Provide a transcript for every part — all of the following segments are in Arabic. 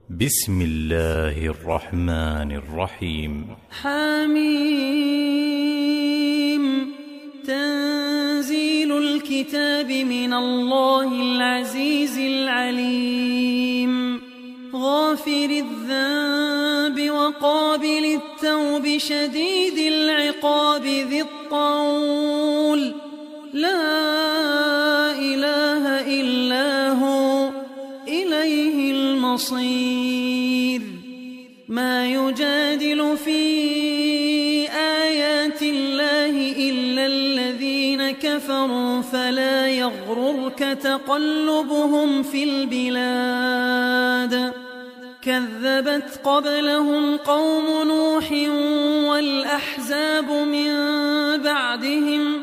بسم الله الرحمن الرحيم. حميم. تنزيل الكتاب من الله العزيز العليم. غافر الذنب وقابل التوب شديد العقاب ذي الطول. لا إله إلا هو إليه المصير. ما يجادل في آيات الله إلا الذين كفروا فلا يغررك تقلبهم في البلاد. كذبت قبلهم قوم نوح والأحزاب من بعدهم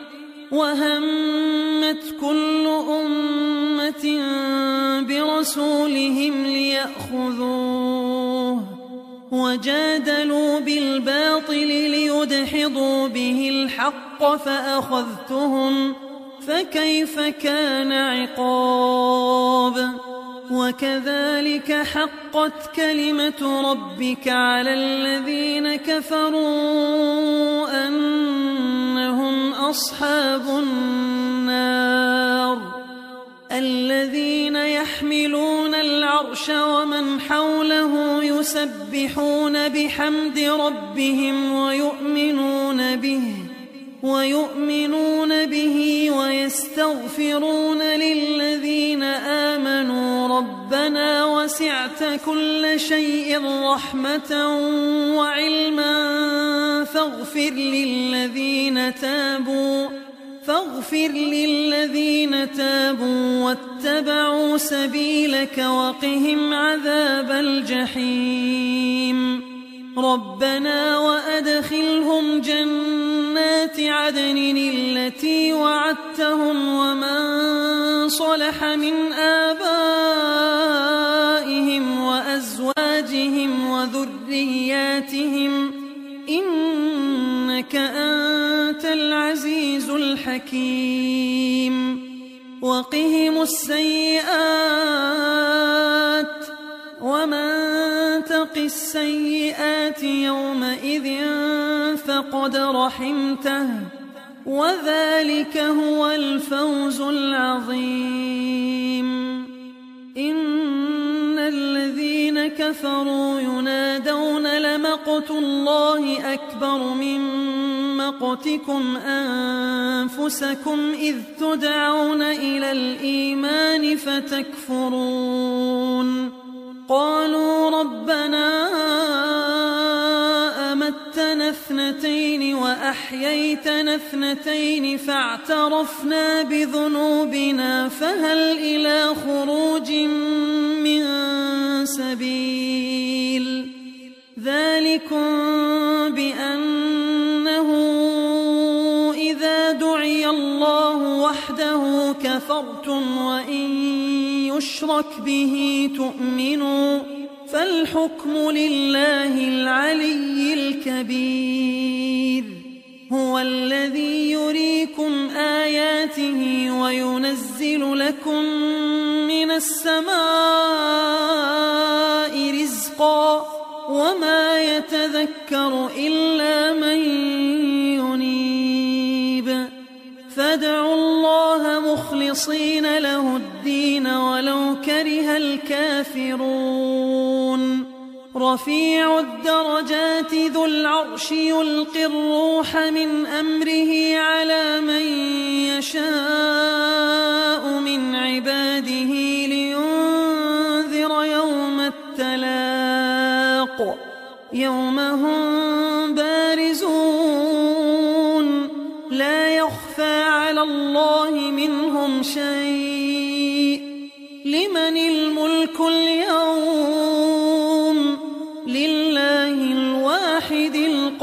وهمت كل أمة برسولهم ليأخذوه وجادلوا بالباطل ليدحضوا به الحق فأخذتهم فكيف كان عقاب. وكذلك حقت كلمة ربك على الذين كفروا أنهم أصحاب النار. الذين يحملون العرش ومن حوله يسبحون بحمد ربهم ويؤمنون به ويستغفرون للذين آمنوا ربنا وسعت كل شيء رحمة وعلما فاغفر للذين تابوا واتبعوا سبيلك وقهم عذاب الجحيم. ربنا وأدخلهم جنات عدن التي وعدتهم ومن صلح من آبائهم وأزواجهم وذرياتهم إنك أنت العزيز الحكيم. وقهم السيئات ومن تق السيئات يومئذ فقد رحمته وذلك هو الفوز العظيم. إن الذين كفروا ينادون لمقت الله أكبر من مقتكم أنفسكم إذ تدعون إلى الإيمان فتكفرون. قالوا ربنا أمتنا اثنتين وأحييتنا اثنتين فاعترفنا بذنوبنا فهل إلى خروج من سبيل. ذلكم بأنه إذا دعي الله وحده كفرتم وإن يشرك به تؤمنوا فالحكم لله العلي الكبير. هو الذي يريكم آياته وينزل لكم من السماء رزقا وما يتذكر إلا من ينيب. فادعوا الله مخلصين له الدين ولو كره الكافرون. رفيع الدرجات ذو العرش يلقي الروح من أمره على من يشاء من عباده لينذر يوم التلاق يوم هم بارزون لا يخفى على الله منهم شيء. لمن الملك اليوم؟ لله الواحد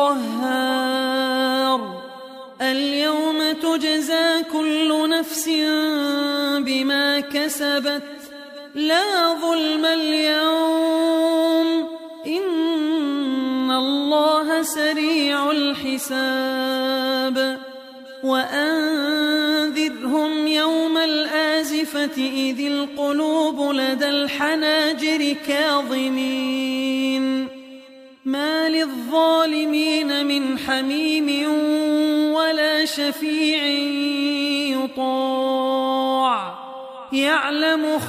القهار. اليوم تجزى كل نفس بما كسبت لا ظلم اليوم إن الله سريع الحساب. وأنذرهم يوم الآزفة الآزفة إذ القلوب لدى الحناجر كاظمين ما للظالمين من حميم ولا شفيع يطاع يعلم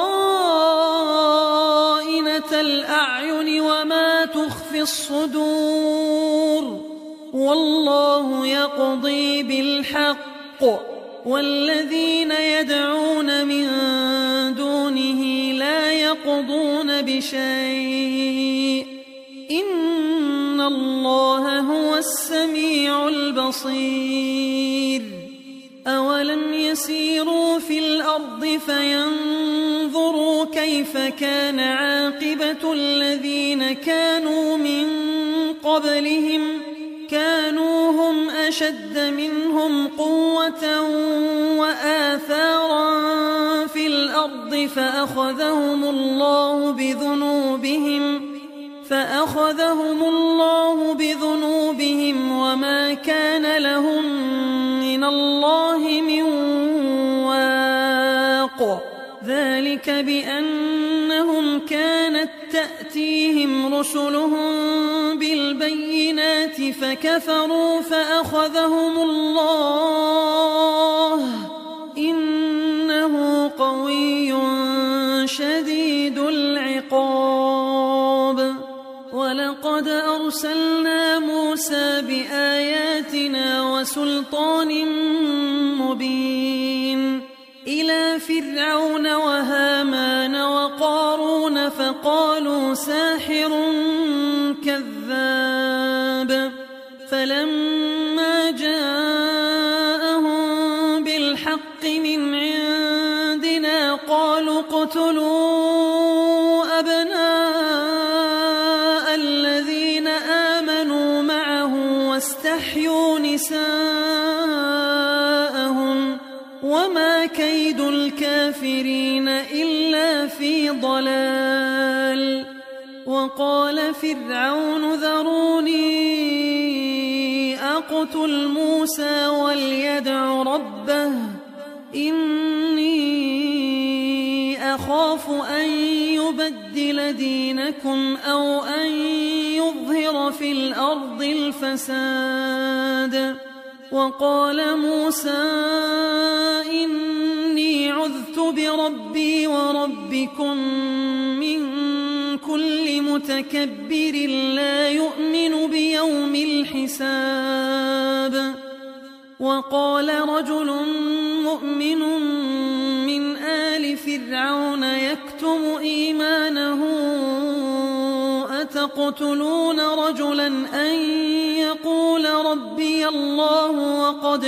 خائنة الأعين وما تخفي الصدور والله يقضي بالحق والذين يدعون من دونه لا يقضون بشيء إن الله هو السميع البصير أولم يسيروا في الأرض فينظروا كيف كان عاقبة الذين كانوا من قبلهم كانوا هم أشد منهم قوة وآثارا في الأرض فأخذهم الله بذنوبهم وما كان لهم من الله من واق ذلك بأنهم كانت تأتيهم رسلهم بالبينات فكفروا فأخذهم الله إنه قوي شديد العقاب ولقد أرسلنا موسى بآياتنا وسلطان مبين إلى فرعون وهامان وقارون فقالوا ساحر كذاب فلما جاءهم بالحق من عندنا قالوا اقتلوا أبناء الذين آمنوا معه واستحيوا نساءهم وما كيد الكافرين إلا في ضلال وقال فرعون ذروني أقتل موسى وليدع ربه إني أخاف أن يبدل دينكم أو أن يظهر في الأرض الفساد وقال موسى إني عذت بربي وربكم من كل متكبر لا يؤمن بيوم الحساب وقال رجل مؤمن من آل فرعون يكتم إيمانه أتقتلون رجلا أن يقول ربي الله وقد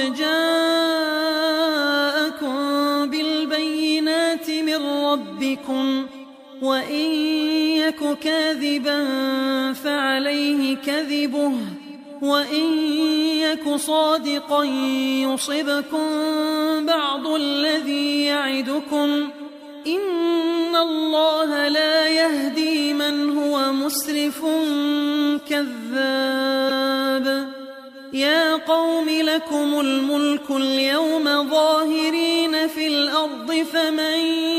جاءكم بالبينات من ربكم وإن يك كاذبا فعليه كذبه وإن يك صادقا يصبكم بعض الذي يعدكم إن الله لا يهدي من هو مسرف كذاب يا قوم لكم الملك اليوم ظاهرين في الأرض فمن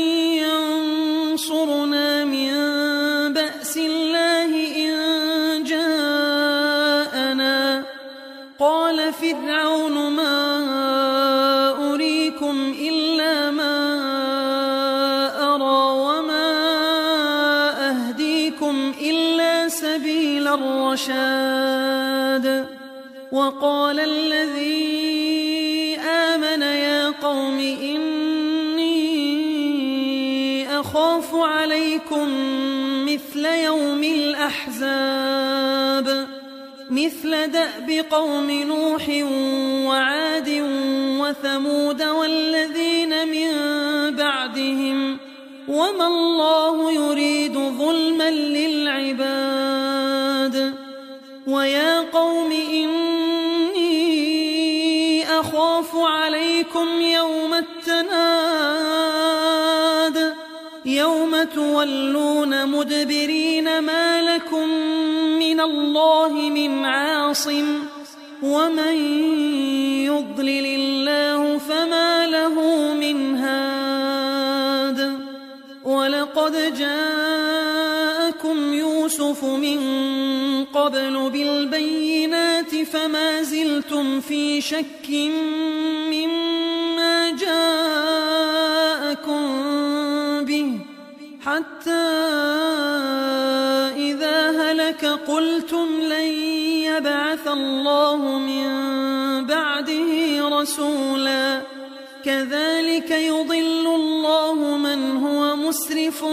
ينصرنا من بأس الله إن جاءنا قال فرعون ما أريكم إلا ما أرى وما أهديكم إلا سبيل الرشاد وقال الذي آمن يا قوم إني أخاف عليكم مثل يوم الأحزاب مثل دأب قوم نوح وعاد وثمود والذين من بعدهم وما الله يريد ظلما للعباد ويا قوم إني أخاف عليكم يوم التناد يوم تولون مدبرين ما لكم من الله من عاصم ومن يضلل الله فما له من هاد يوسف من قبل بالبينات فما زلتم في شك مما جاءكم به حتى إذا هلك قلتم لن يبعث الله من بعده رسولا كذلك يضل الله من هو مسرف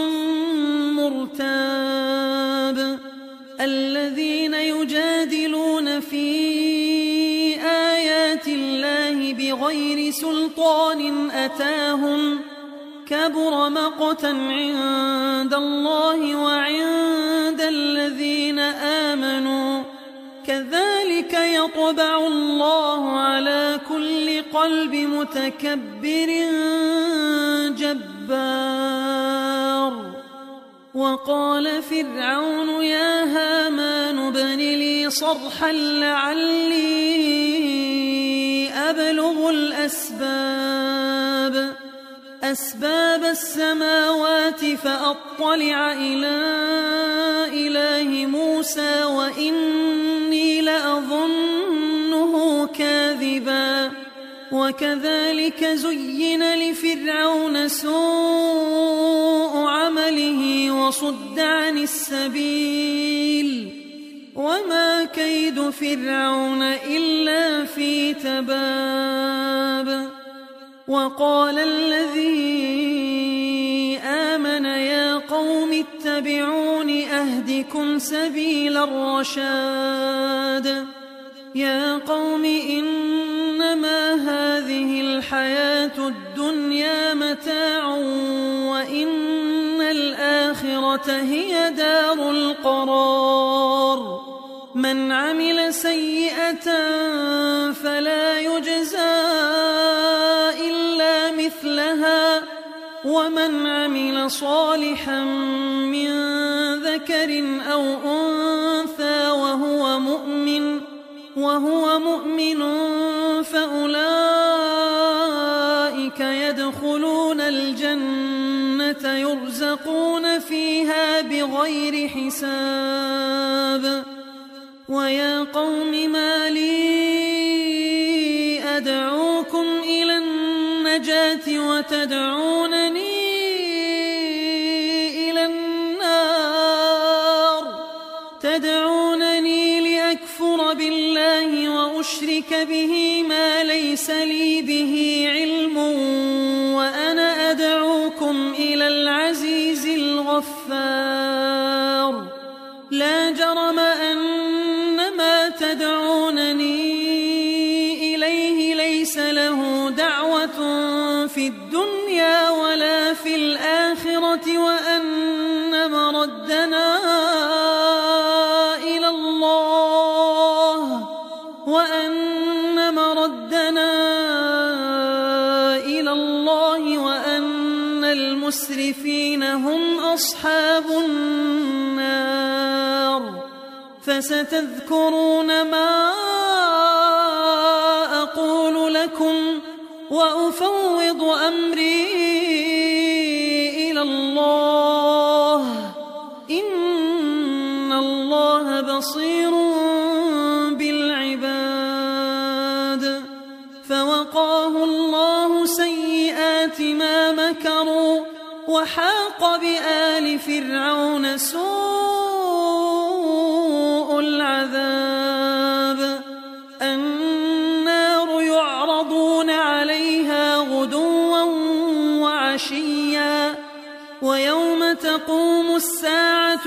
مرتاب الذين يجادلون في آيات الله بغير سلطان أتاهم كبر مقتا عند الله وعند الذين آمنوا كذلك يطبع الله على كل قلب متكبر جبار وقال فرعون يا هامان ابن لي صرحا لعلي أبلغ أسباب السماوات فأطلع إلى إله موسى وإني لأظنه كاذبا وكذلك زين لفرعون سوء عمله وصد عن السبيل وما كيد فرعون إلا في تباب وقال الذي آمن يا قوم اتبعون أهدكم سبيل الرشاد يا قوم إنما هذه الحياة الدنيا متاع وإن الآخرة هي دار القرار من عمل سيئة فلا يجزى إلا مثلها ومن عمل صالحا من ذكر أو أنثى وهو مؤمن فأولئك يدخلون الجنة يرزقون فيها بغير حساب ويا قوم ما لي أدعوكم إلى النجاة وتدعونني إلى النار تدعونني لأكفر بالله وأشرك به ما ليس لي به علم وأنا أدعوكم إلى العزيز الغفار لا جرم أن ما تدعونني إليه ليس له دعوة في الدنيا ولا في الآخرة وأن مردنا إلى الله وأن المسرفين هم أصحاب النار فستذكرون ما أقول لكم وأفوض أمري إلى الله إن الله بصير بالعباد فوقاه الله سيئات ما مكروا وحاق بآل فرعون سوء العذاب النار يعرضون عليها غدوا وعشيا ويوم تقوم الساعة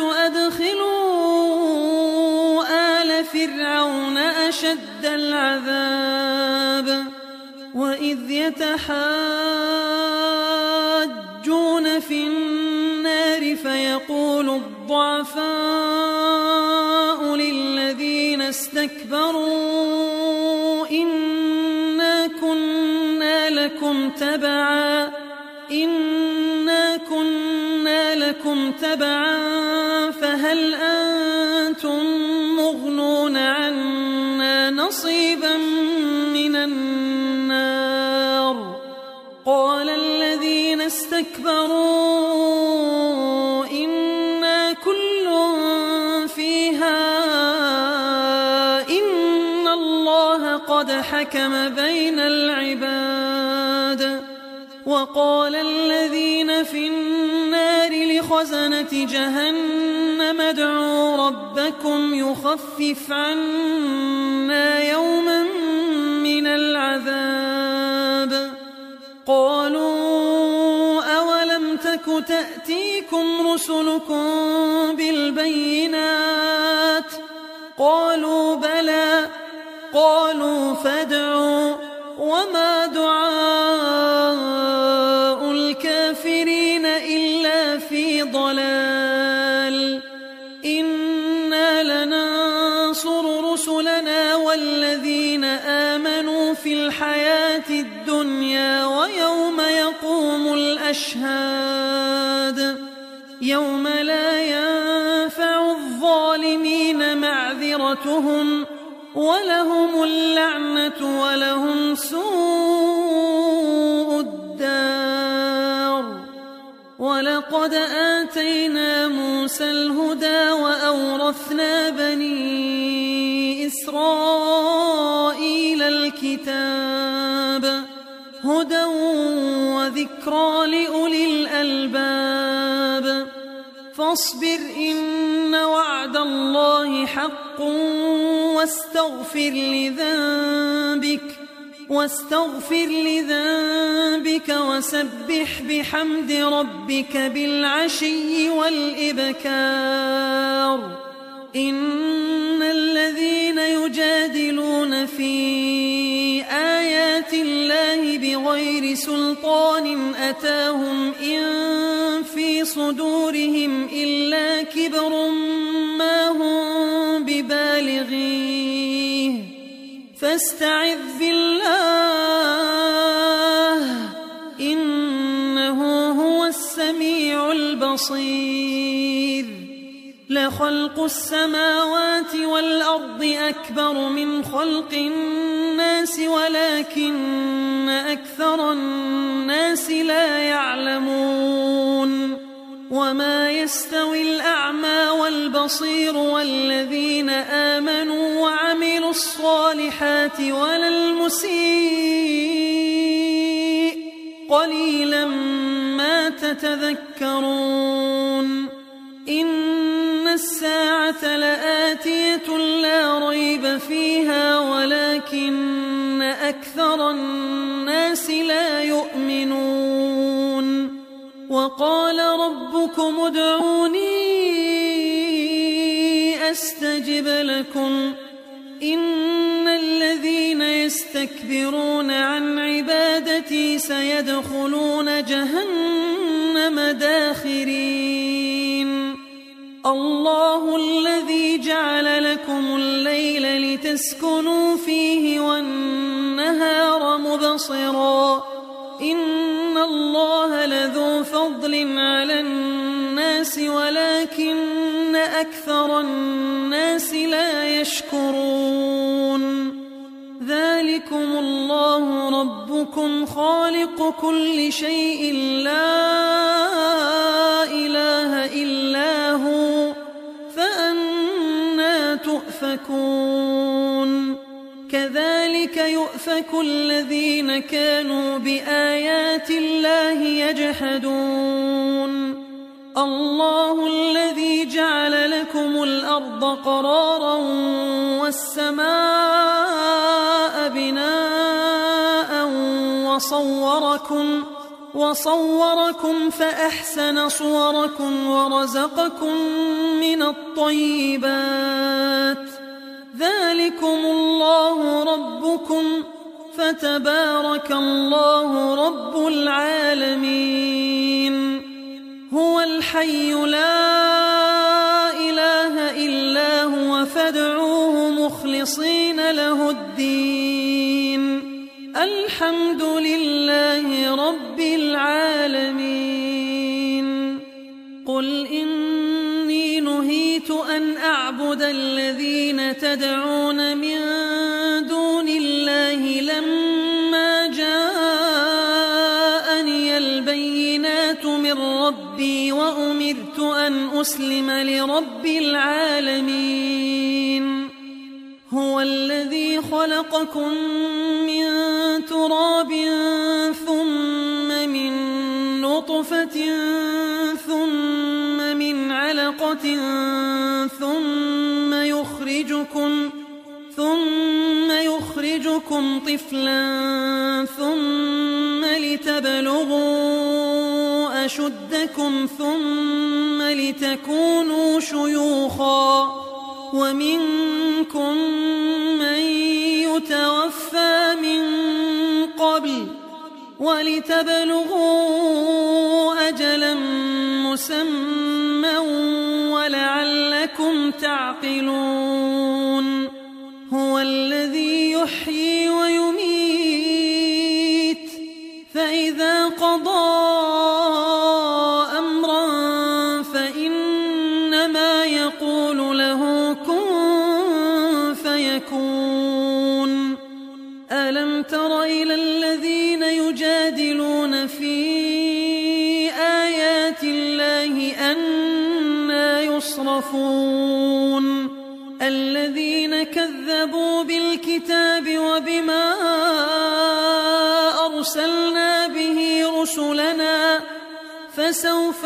أدخلوا آل فرعون أشد العذاب وإذ يتحاجون في النار فيقول الضعفاء للذين استكبروا إنا كنا لكم تبعا فهل أنتم مغنون عنا نصيبا من النار قال الذين استكبروا إنا كل قد حكم بين العباد. وقال الذين في النار لخزنة جهنم ادعوا ربكم يخفف عنا يوما من العذاب. قالوا أولم تك تأتيكم رسلكم بالبينات؟ قالوا بلى. قالوا فادعوا. وما دعاء الكافرين إلا في ضلال. إنا لننصر رسلنا والذين آمنوا في الحياة الدنيا ويوم يقوم الأشهاد يوم لا ينفع الظالمين معذرتهم ولهم اللعنة ولهم سوء الدار. ولقد آتينا موسى الهدى وأورثنا بني إسرائيل الكتاب هدى وذكرى لأولي الألباب. فاصبر إن وعد الله حق واستغفر لذنبك وسبح بحمد ربك بالعشي والإبكار. إن الذين يجادلون في آيات الله بغير سلطان أتاهم إن في صدورهم إلا كبر ما هم ببالغيه فاستعذ بالله إنه هو السميع البصير. لخلق السماوات والأرض أكبر من خلق الناس ولكن أكثر الناس لا يعلمون. وما يستوي الأعمى والبصير والذين آمنوا وعملوا الصالحات ولا المسيء قليلا ما تتذكرون. إن الساعة لآتية لا ريب فيها ولكن أكثر الناس لا يؤمنون. وقال ربكم ادعوني أستجب لكم إن الذين يستكبرون عن عبادتي سيدخلون جهنم داخرين. الله الذي جعل لكم الليل لتسكنوا فيه والنهار مبصرا إن الله لذو فضل على الناس ولكن أكثر الناس لا يشكرون. ذلكم الله ربكم خالق كل شيء لا إله إلا هو فأنى تؤفكون. كذلك يؤفك الذين كانوا بآيات الله يجحدون. الله الذي جعل لكم الأرض قرارا والسماء بناء وصوركم فأحسن صوركم ورزقكم من الطيبات. ذلكم الله ربكم فتبارك الله رب العالمين. هو الحي لا إله إلا هو فادعوه مخلصين له الدين. الحمد لله رب العالمين. قل إني نهيت أن أعبد الذين تدعون من دون الله لما جاءني البينات من ربي وأمرت أن أسلم لرب العالمين. هو الذي خلقكم من تراب ثم من نطفة ثم من علقة ثم يخرجكم طفلا ثم لتبلغوا أشدكم ثم لتكونوا شيوخا ومنكم من يتوفى من قبل ولتبلغوا أجلا مسمى ولعلكم تعقلون هو الذي يحيي ويميت فإذا قضى أمرا فإنما يقول له كن فيكون ألم تر إلى الذين يجادلون في آيات الله أنى يصرفون الذين كذبوا بالكتاب وبما أرسلنا به رسلنا فسوف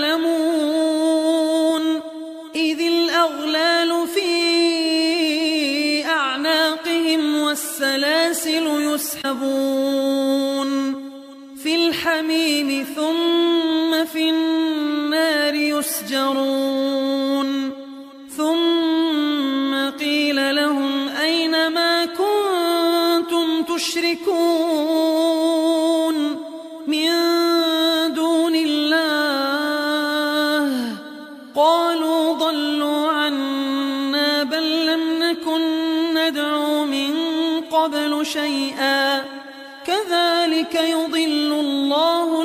يعلمون إذ الأغلال في أعناقهم والسلاسل يسحبون في الحميم ثم في النار يسجرون ثم قيل لهم أين ما كنتم تشركون من دون الله قالوا ضلوا عنا بل لم نكن ندعو من قبل شيئا كذلك يضل الله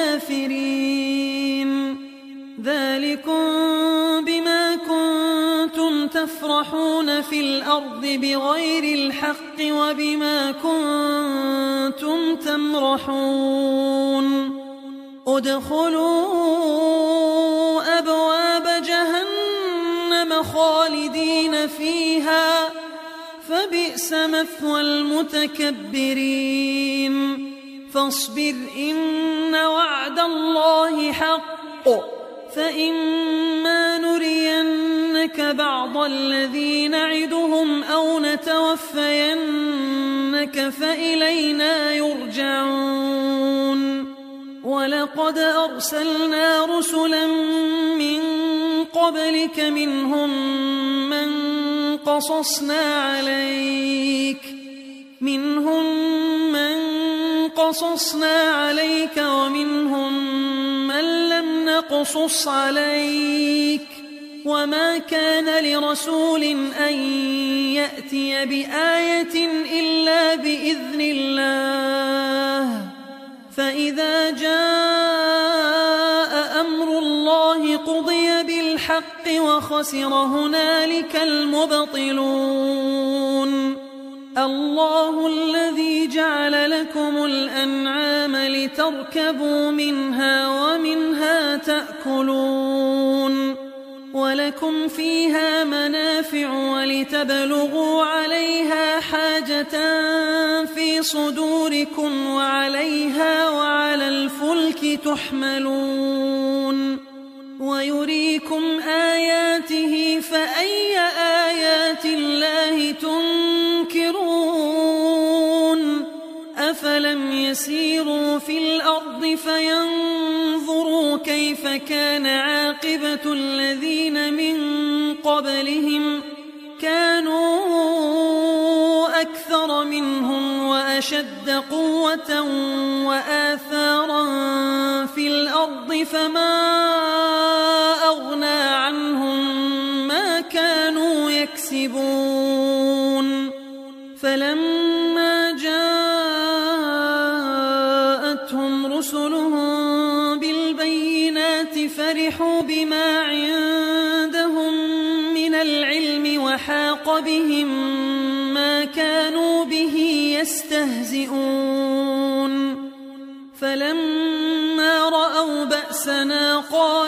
الكافرين ذلكم بما كنتم تفرحون في الأرض بغير الحق وبما كنتم تمرحون ادخلوا أبواب جهنم خالدين فيها فبئس مثوى المتكبرين فاصبر إن وعد الله حق فإما نرينك بعض الذي نعدهم أو نتوفينك فإلينا يرجعون ولقد أرسلنا رسلا من قبلك منهم من قصصنا عليك ومنهم من لم نقصص عليك وما كان لرسول أن يأتي بآية إلا بإذن الله فإذا جاء أمر الله قضي بالحق وخسر هنالك المبطلون الله الذي جعل لكم الأنعام لتركبوا منها ومنها تأكلون ولكم فيها منافع ولتبلغوا عليها حاجة في صدوركم وعليها وعلى الفلك تحملون ويريكم آياته فأي آيات الله تنكرون أفلم يسيروا في الأرض فينظروا كيف كان عاقبة الذين من قبلهم كانوا أكثر منهم وأشد قوة وآثارا في الأرض فما أغنى عنهم ما كانوا يكسبون فلما جاءتهم رسلهم بالبينات فرحوا بما عندهم من العلم وحاق بهم ما كانوا به يستهزئون فلما رأوا بأسنا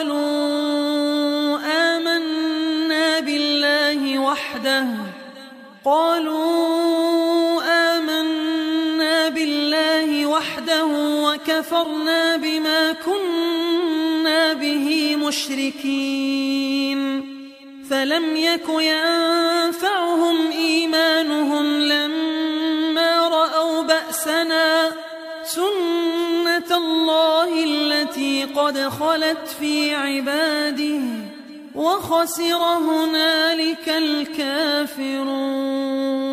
قالوا آمنا بالله وحده قالوا آمنا بالله وحده وكفرنا بما كنا به مشركين فلم يك ينفعهم إيمانهم لما رأوا بأسنا سنة الله التي قد خلت في عباده وخسر هنالك الكافرون.